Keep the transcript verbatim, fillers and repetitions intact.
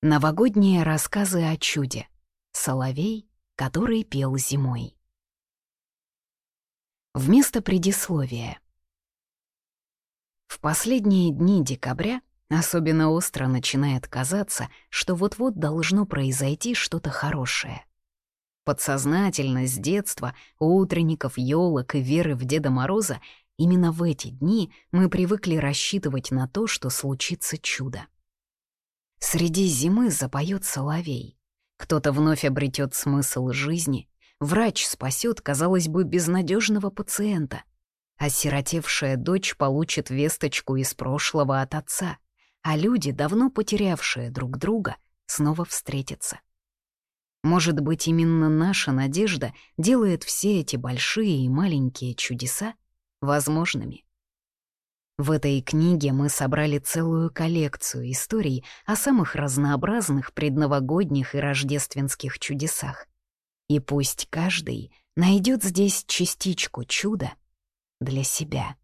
Новогодние рассказы о чуде. Соловей, который пел зимой. Вместо предисловия. В последние дни декабря особенно остро начинает казаться, что вот-вот должно произойти что-то хорошее. Подсознательно с детства, у утренников, ёлок и веры в Деда Мороза, именно в эти дни мы привыкли рассчитывать на то, что случится чудо. Среди зимы запоет соловей. Кто-то вновь обретет смысл жизни. Врач спасет, казалось бы, безнадежного пациента. Осиротевшая дочь получит весточку из прошлого от отца, а люди, давно потерявшие друг друга, снова встретятся. Может быть, именно наша надежда делает все эти большие и маленькие чудеса возможными. В этой книге мы собрали целую коллекцию историй о самых разнообразных предновогодних и рождественских чудесах. И пусть каждый найдет здесь частичку чуда для себя.